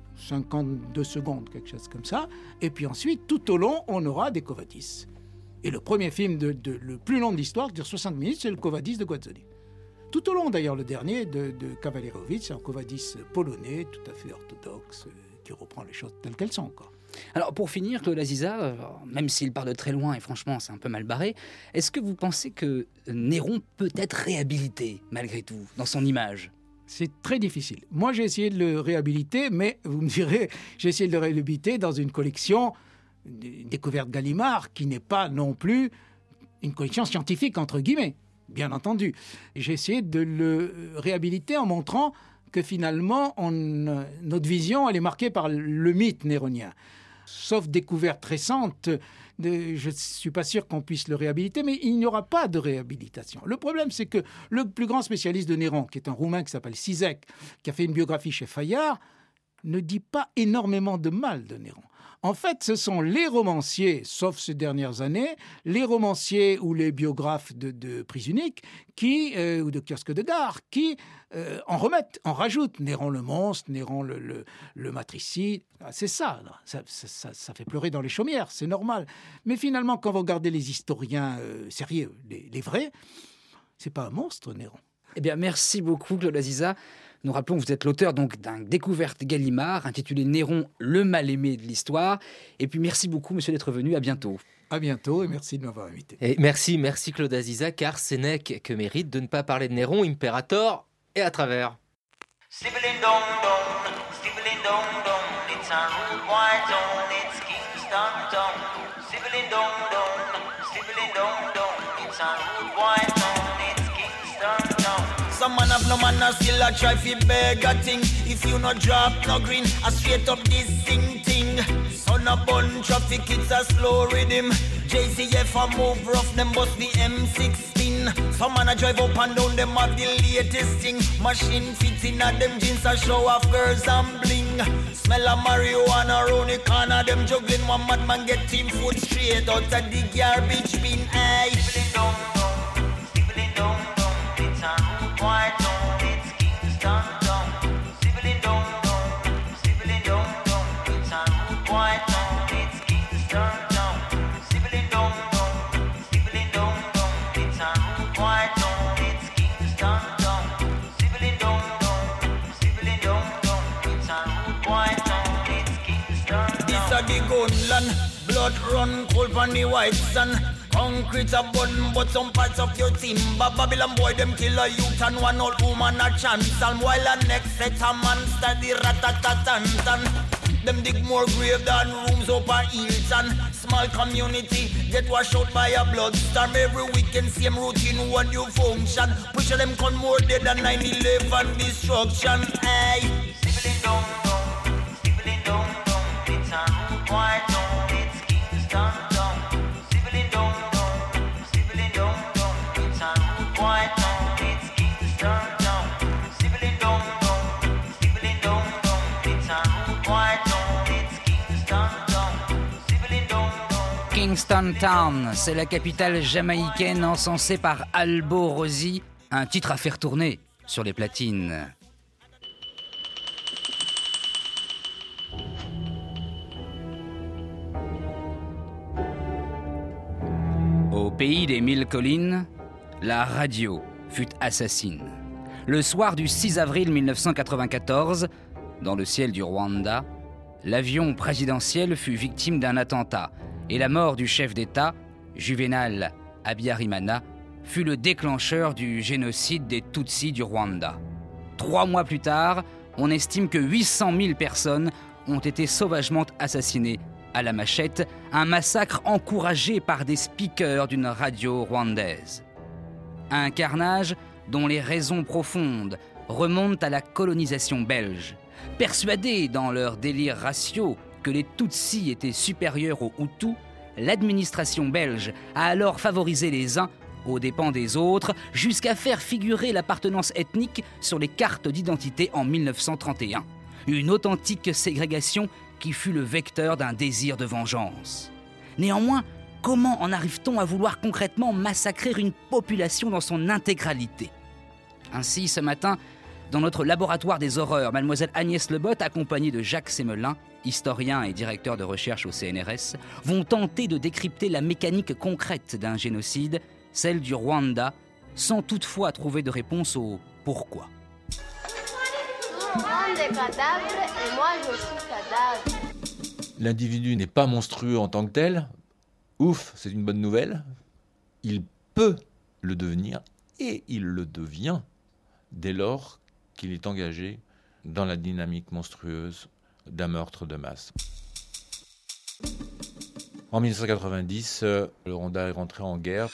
Speaker 9: 52 secondes, quelque chose comme ça. Et puis ensuite, tout au long, on aura des Quo Vadis. Et le premier film le plus long de l'histoire, qui dure 60 minutes, c'est le Quo Vadis de Guazzoli. Tout au long, d'ailleurs, le dernier de Kawalerowicz, c'est un Quo Vadis polonais, tout à fait orthodoxe, qui reprend les choses telles qu'elles sont, quoi.
Speaker 2: Alors, pour finir, Claude Aziza, même s'il part de très loin, et franchement, c'est un peu mal barré, est-ce que vous pensez que Néron peut être réhabilité, malgré tout, dans son image ?
Speaker 9: C'est très difficile. Moi, j'ai essayé de le réhabiliter, mais vous me direz, j'ai essayé de le réhabiliter dans une collection, une découverte Gallimard, qui n'est pas non plus une collection scientifique, entre guillemets, bien entendu. J'ai essayé de le réhabiliter en montrant que finalement, notre vision, elle est marquée par le mythe néronien. Sauf découverte récente, je ne suis pas sûr qu'on puisse le réhabiliter, mais il n'y aura pas de réhabilitation. Le problème, c'est que le plus grand spécialiste de Néron, qui est un Roumain qui s'appelle Sisek, qui a fait une biographie chez Fayard, ne dit pas énormément de mal de Néron. En fait, ce sont les romanciers, sauf ces dernières années, les romanciers ou les biographes de Prise Unique ou de Kiosque de Gare qui en remettent, en rajoutent. Néron le monstre, Néron le matricide. C'est ça, ça fait pleurer dans les chaumières, c'est normal. Mais finalement, quand vous regardez les historiens sérieux, les vrais, c'est pas un monstre, Néron.
Speaker 2: Eh bien, merci beaucoup, Claude Aziza. Nous rappelons que vous êtes l'auteur donc d'un découverte Gallimard intitulé Néron, le mal-aimé de l'histoire. Et puis merci beaucoup, monsieur, d'être venu. À bientôt.
Speaker 9: À bientôt et merci de m'avoir invité.
Speaker 8: Et merci Claude Aziza, car Sénèque que mérite de ne pas parler de Néron, Imperator et à travers.
Speaker 10: Some man have no man and still a try fi beg a thing. If you no drop no green, a straight up this sing thing. Son a bun traffic, it's a slow rhythm. JCF a move rough, them bust the M16. Some man a drive up and down, them have the latest thing. Machine fits in a them jeans a show off girls and bling. Smell of marijuana round the corner, them juggling. One madman get team food straight out of the garbage bin. Aye. White on it's Kingston down, Sibyllin down, Sibyllin down, it's a root. White on it's Kingston down, Sibyllin down, Sibyllin down, it's a root. White on it's Kingston down, Sibyllin down, Sibyllin down, it's a root. White on it's Kingston down. This a the gunland, blood run cold on the white sun. Concrete a button, but some parts of your team. Babylon boy, them kill a youth and one old woman a chance. And while a next set a man study rat-a-tat-tan-tan. Them dig more grave than rooms up a Hilton. Small community get washed out by a bloodstorm. Every weekend same routine, one new function. Push them con more dead than 9/11 destruction. Hey, Sibyllin down, Sibyllin down, it's a root. White down, it's Kingston down. Sibyllin down. White down, it's Kingston down. Sibyllin down, Sibyllin down, it's a root. White down, it's Kingston down. Sibyllin down.
Speaker 2: Kingston Town, c'est la capitale jamaïcaine encensée par Albo Rosi, un titre à faire tourner sur les platines. Au pays des 1000 collines, la radio fut assassine. Le soir du 6 avril 1994, dans le ciel du Rwanda, l'avion présidentiel fut victime d'un attentat et la mort du chef d'État, Juvénal Habyarimana, fut le déclencheur du génocide des Tutsis du Rwanda. 3 mois plus tard, on estime que 800 000 personnes ont été sauvagement assassinées à la machette, un massacre encouragé par des speakers d'une radio rwandaise. Un carnage dont les raisons profondes remontent à la colonisation belge. Persuadés dans leur délire raciaux que les Tutsis étaient supérieurs aux Hutus, l'administration belge a alors favorisé les uns aux dépens des autres, jusqu'à faire figurer l'appartenance ethnique sur les cartes d'identité en 1931. Une authentique ségrégation qui fut le vecteur d'un désir de vengeance. Néanmoins, comment en arrive-t-on à vouloir concrètement massacrer une population dans son intégralité ? Ainsi, ce matin, dans notre laboratoire des horreurs, mademoiselle Agnès Lebotte, accompagnée de Jacques Semelin, historien et directeur de recherche au CNRS, vont tenter de décrypter la mécanique concrète d'un génocide, celle du Rwanda, sans toutefois trouver de réponse au pourquoi.
Speaker 11: Tout le monde est cadavre et moi je suis cadavre.
Speaker 12: L'individu n'est pas monstrueux en tant que tel. Ouf, c'est une bonne nouvelle. Il peut le devenir et il le devient dès lors qu'il est engagé dans la dynamique monstrueuse d'un meurtre de masse. En 1990, le Rwanda est rentré en guerre.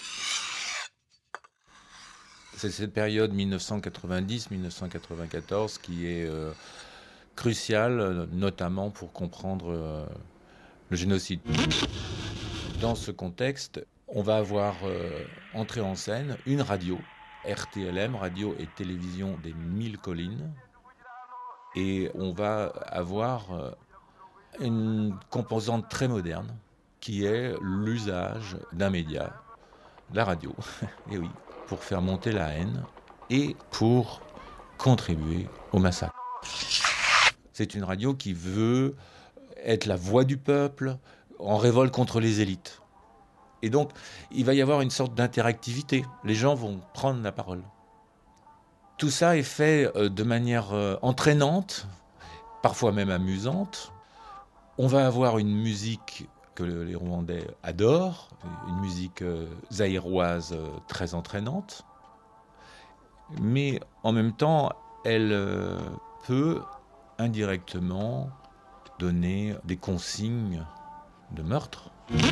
Speaker 12: C'est cette période 1990-1994 qui est cruciale, notamment pour comprendre le génocide. Dans ce contexte, on va avoir entré en scène une radio, RTLM, Radio et Télévision des 1000 Collines, et on va avoir une composante très moderne qui est l'usage d'un média, la radio, et oui, pour faire monter la haine et pour contribuer au massacre. C'est une radio qui veut être la voix du peuple en révolte contre les élites. Et donc, il va y avoir une sorte d'interactivité. Les gens vont prendre la parole. Tout ça est fait de manière entraînante, parfois même amusante. On va avoir une musique que les Rwandais adorent, une musique zaïroise très entraînante, mais en même temps, elle peut indirectement donner des consignes de meurtre.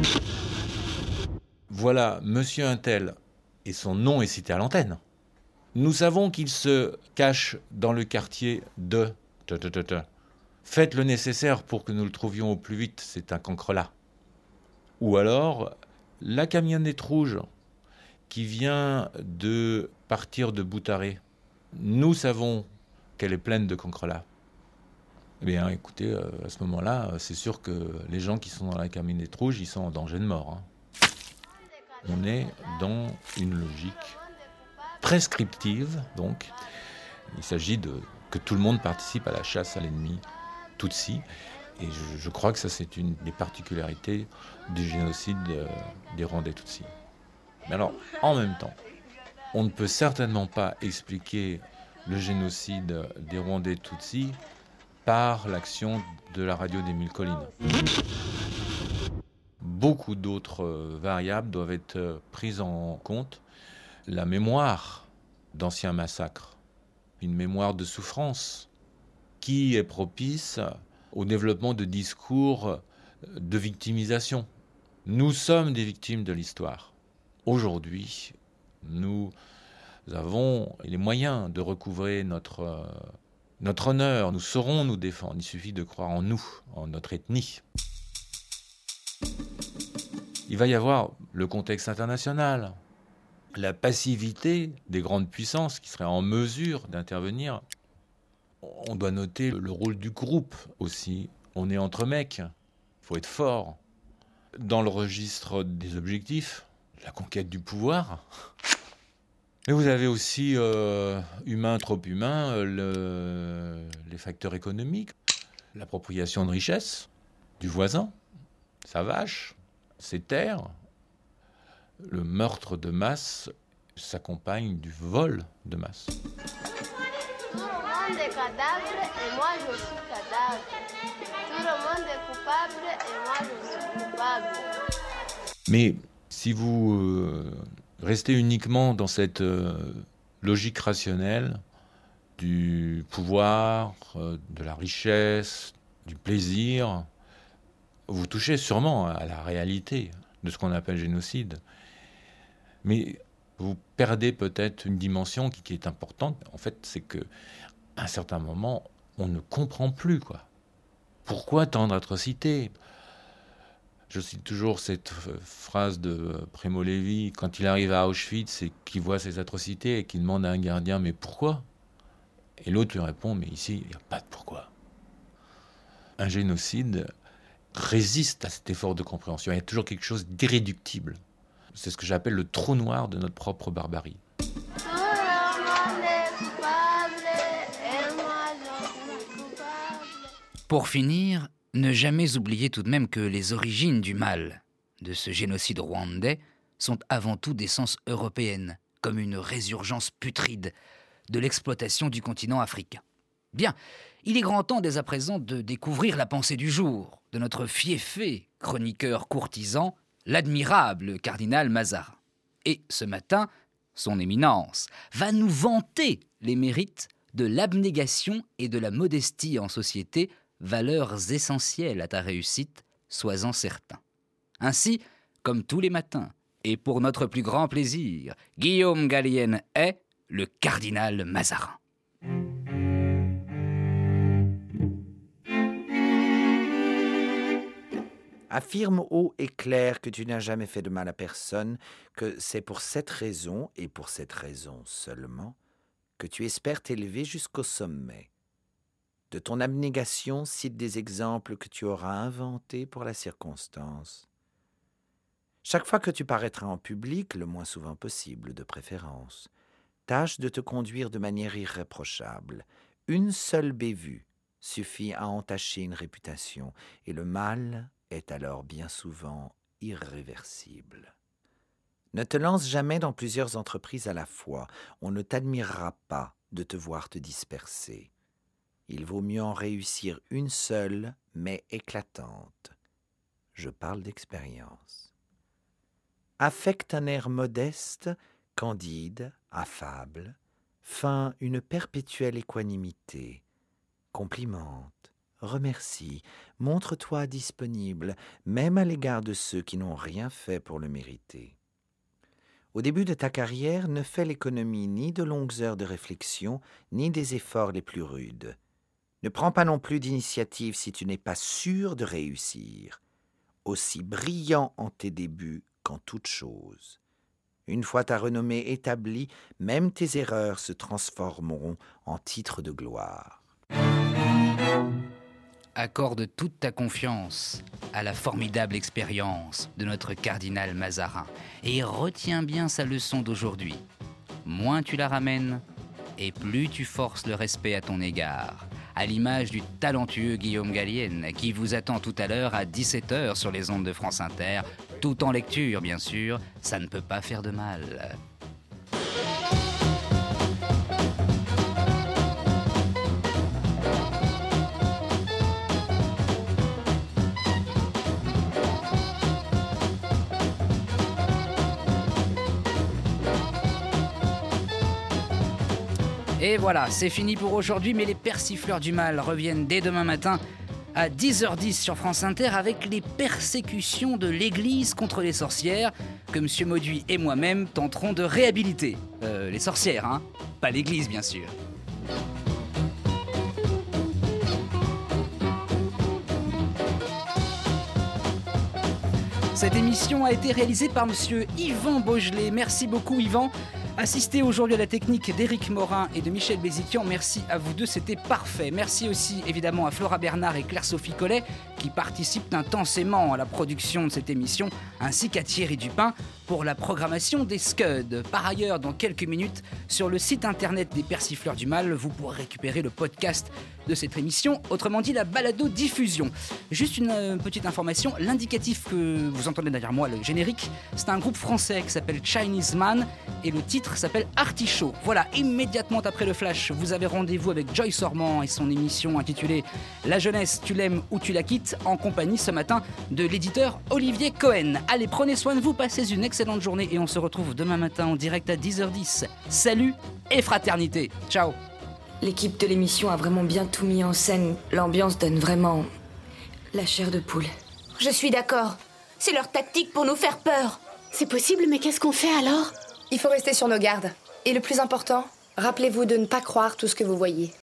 Speaker 12: Voilà, monsieur Untel, et son nom est cité à l'antenne. Nous savons qu'il se cache dans le quartier de... Faites le nécessaire pour que nous le trouvions au plus vite, c'est un cancrelat. Ou alors, la camionnette rouge qui vient de partir de Boutaré, nous savons qu'elle est pleine de cancrelats. Eh bien, écoutez, à ce moment-là, c'est sûr que les gens qui sont dans la camionnette rouge, ils sont en danger de mort. Hein. On est dans une logique prescriptive, donc. Il s'agit que tout le monde participe à la chasse à l'ennemi Tutsi. Et je crois que ça, c'est une des particularités du génocide des Rwandais Tutsis. Mais alors, en même temps, on ne peut certainement pas expliquer le génocide des Rwandais Tutsis par l'action de la radio des 1000 Collines. Beaucoup d'autres variables doivent être prises en compte. La mémoire d'anciens massacres, une mémoire de souffrance qui est propice au développement de discours de victimisation. Nous sommes des victimes de l'histoire. Aujourd'hui, nous avons les moyens de recouvrer notre honneur. Nous saurons nous défendre. Il suffit de croire en nous, en notre ethnie. Il va y avoir le contexte international, la passivité des grandes puissances qui seraient en mesure d'intervenir. On doit noter le rôle du groupe aussi. On est entre mecs, il faut être fort. Dans le registre des objectifs, la conquête du pouvoir. Mais vous avez aussi, humain, trop humain, les facteurs économiques, l'appropriation de richesses du voisin, sa vache, ses terres. Le meurtre de masse s'accompagne du vol de masse.
Speaker 11: Tout le monde est cadavre et moi je suis cadavre. Tout le monde est coupable et moi je suis coupable.
Speaker 12: Mais si vous Rester uniquement dans cette logique rationnelle du pouvoir, de la richesse, du plaisir, vous touchez sûrement à la réalité de ce qu'on appelle génocide. Mais vous perdez peut-être une dimension qui est importante. En fait, c'est qu'à un certain moment, on ne comprend plus, quoi. Pourquoi tant d'atrocités ? Je cite toujours cette phrase de Primo Levi, quand il arrive à Auschwitz et qu'il voit ces atrocités et qu'il demande à un gardien « mais pourquoi ?» Et l'autre lui répond « mais ici, il n'y a pas de pourquoi ». Un génocide résiste à cet effort de compréhension. Il y a toujours quelque chose d'irréductible. C'est ce que j'appelle le trou noir de notre propre barbarie.
Speaker 2: Pour finir, ne jamais oublier tout de même que les origines du mal de ce génocide rwandais sont avant tout d'essence européenne, comme une résurgence putride de l'exploitation du continent africain. Bien, il est grand temps dès à présent de découvrir la pensée du jour de notre fieffé chroniqueur courtisan, l'admirable cardinal Mazarin. Et ce matin, son éminence va nous vanter les mérites de l'abnégation et de la modestie en société, valeurs essentielles à ta réussite, sois-en certain. Ainsi, comme tous les matins, et pour notre plus grand plaisir, Guillaume Gallienne est le cardinal Mazarin.
Speaker 13: Affirme haut et clair que tu n'as jamais fait de mal à personne, que c'est pour cette raison, et pour cette raison seulement, que tu espères t'élever jusqu'au sommet. De ton abnégation, cite des exemples que tu auras inventés pour la circonstance. Chaque fois que tu paraîtras en public, le moins souvent possible de préférence, tâche de te conduire de manière irréprochable. Une seule bévue suffit à entacher une réputation, et le mal est alors bien souvent irréversible. Ne te lance jamais dans plusieurs entreprises à la fois, on ne t'admirera pas de te voir te disperser. Il vaut mieux en réussir une seule, mais éclatante. Je parle d'expérience. Affecte un air modeste, candide, affable, feint une perpétuelle équanimité. Complimente, remercie, montre-toi disponible, même à l'égard de ceux qui n'ont rien fait pour le mériter. Au début de ta carrière, ne fais l'économie ni de longues heures de réflexion, ni des efforts les plus rudes. Ne prends pas non plus d'initiative si tu n'es pas sûr de réussir. Aussi brillant en tes débuts qu'en toute chose. Une fois ta renommée établie, même tes erreurs se transformeront en titres de gloire.
Speaker 2: Accorde toute ta confiance à la formidable expérience de notre cardinal Mazarin et retiens bien sa leçon d'aujourd'hui. Moins tu la ramènes et plus tu forces le respect à ton égard, à l'image du talentueux Guillaume Gallienne qui vous attend tout à l'heure à 17h sur les ondes de France Inter, tout en lecture bien sûr, ça ne peut pas faire de mal. Et voilà, c'est fini pour aujourd'hui, mais les persifleurs du mal reviennent dès demain matin à 10h10 sur France Inter avec les persécutions de l'Église contre les sorcières que M. Mauduit et moi-même tenterons de réhabiliter. Les sorcières, hein, pas l'Église bien sûr. Cette émission a été réalisée par M. Yvan Beaugelet. Merci beaucoup Yvan. Assisté aujourd'hui à la technique d'Éric Morin et de Michel Béziquian, merci à vous deux, c'était parfait. Merci aussi évidemment à Flora Bernard et Claire-Sophie Collet qui participent intensément à la production de cette émission, ainsi qu'à Thierry Dupin pour la programmation des Scuds. Par ailleurs, dans quelques minutes, sur le site internet des Persifleurs du Mal, vous pourrez récupérer le podcast de cette émission, autrement dit la balado-diffusion. Juste une petite information, l'indicatif que vous entendez derrière moi, le générique, c'est un groupe français qui s'appelle Chinese Man et le titre s'appelle Artichaut. Voilà, immédiatement après le flash, vous avez rendez-vous avec Joyce Ormand et son émission intitulée La jeunesse, tu l'aimes ou tu la quittes, en compagnie ce matin de l'éditeur Olivier Cohen. Allez, prenez soin de vous, passez une excellente excellente journée et on se retrouve demain matin en direct à 10h10. Salut et fraternité. Ciao.
Speaker 14: L'équipe de l'émission a vraiment bien tout mis en scène. L'ambiance donne vraiment la chair de poule.
Speaker 15: Je suis d'accord. C'est leur tactique pour nous faire peur.
Speaker 16: C'est possible, mais qu'est-ce qu'on fait alors ?
Speaker 17: Il faut rester sur nos gardes. Et le plus important, rappelez-vous de ne pas croire tout ce que vous voyez.